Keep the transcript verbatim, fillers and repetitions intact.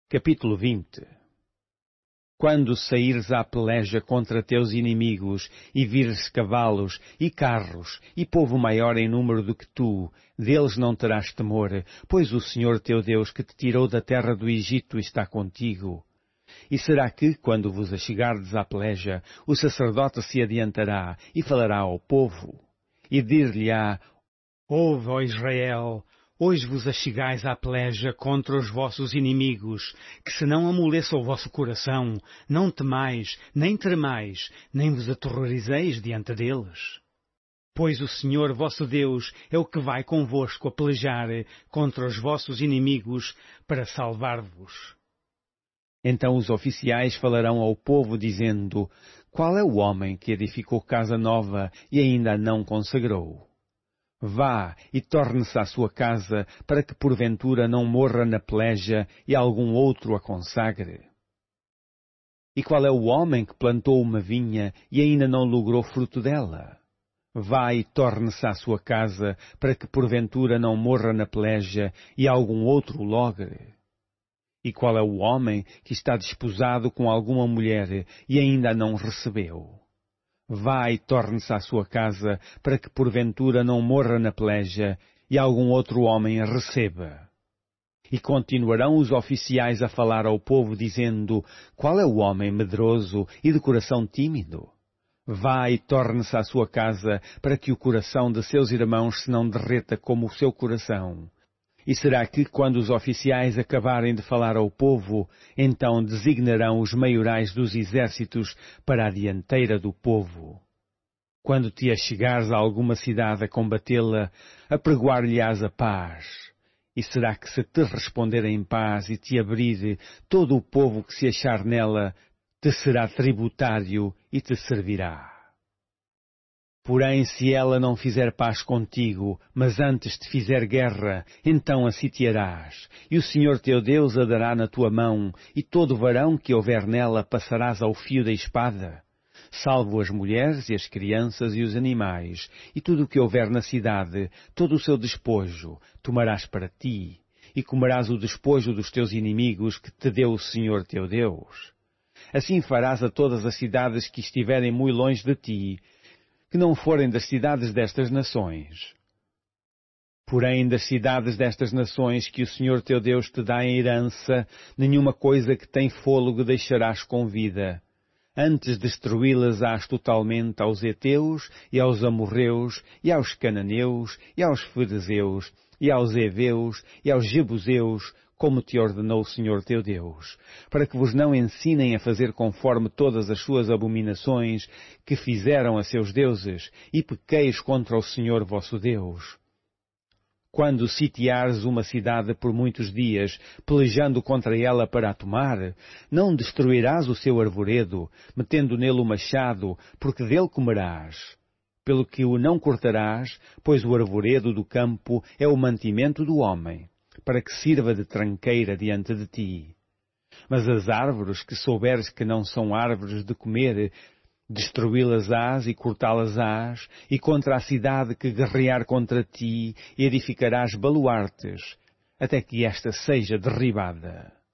Capítulo vinte. Quando saíres à peleja contra teus inimigos, e vires cavalos, e carros, e povo maior em número do que tu, deles não terás temor, pois o Senhor teu Deus que te tirou da terra do Egito está contigo. E será que, quando vos achegardes à peleja, o sacerdote se adiantará e falará ao povo, e dir-lhe-á: Ouve, ó Israel, hoje vos achegais à peleja contra os vossos inimigos, que se não amoleça o vosso coração, não temais, nem tremais, nem vos aterrorizeis diante deles. Pois o Senhor vosso Deus é o que vai convosco a pelejar contra os vossos inimigos para salvar-vos. Então os oficiais falarão ao povo, dizendo: Qual é o homem que edificou casa nova e ainda a não consagrou? Vá e torne-se à sua casa, para que porventura não morra na peleja e algum outro a consagre. E qual é o homem que plantou uma vinha e ainda não logrou fruto dela? Vá e torne-se à sua casa, para que porventura não morra na peleja e algum outro logre. E qual é o homem que está desposado com alguma mulher e ainda a não recebeu? Vá e torne-se à sua casa, para que porventura não morra na peleja e algum outro homem a receba. E continuarão os oficiais a falar ao povo, dizendo: Qual é o homem medroso e de coração tímido? Vá e torne-se à sua casa, para que o coração de seus irmãos se não derreta como o seu coração. E será que, quando os oficiais acabarem de falar ao povo, então designarão os maiorais dos exércitos para a dianteira do povo? Quando te achegares a alguma cidade a combatê-la, apregoar-lhe-ás a paz. E será que, se te responder em paz e te abrir, todo o povo que se achar nela te será tributário e te servirá? Porém, se ela não fizer paz contigo, mas antes te fizer guerra, então a sitiarás, e o Senhor teu Deus a dará na tua mão, e todo varão que houver nela passarás ao fio da espada, salvo as mulheres e as crianças e os animais, e tudo o que houver na cidade, todo o seu despojo, tomarás para ti, e comerás o despojo dos teus inimigos que te deu o Senhor teu Deus. Assim farás a todas as cidades que estiverem muito longe de ti, que não forem das cidades destas nações. Porém, das cidades destas nações que o Senhor teu Deus te dá em herança, nenhuma coisa que tem fôlego deixarás com vida. Antes destruí-las-ás totalmente aos heteus, e aos amorreus, e aos cananeus, e aos ferezeus, e aos heveus, e aos jebuseus, como te ordenou o Senhor teu Deus, para que vos não ensinem a fazer conforme todas as suas abominações que fizeram a seus deuses, e pequeis contra o Senhor vosso Deus. Quando sitiares uma cidade por muitos dias, pelejando contra ela para a tomar, não destruirás o seu arvoredo, metendo nele o machado, porque dele comerás. Pelo que o não cortarás, pois o arvoredo do campo é o mantimento do homem, para que sirva de tranqueira diante de ti. Mas as árvores que souberes que não são árvores de comer, destruí-las-ás e cortá-las-ás, e contra a cidade que guerrear contra ti, edificarás baluartes, até que esta seja derribada.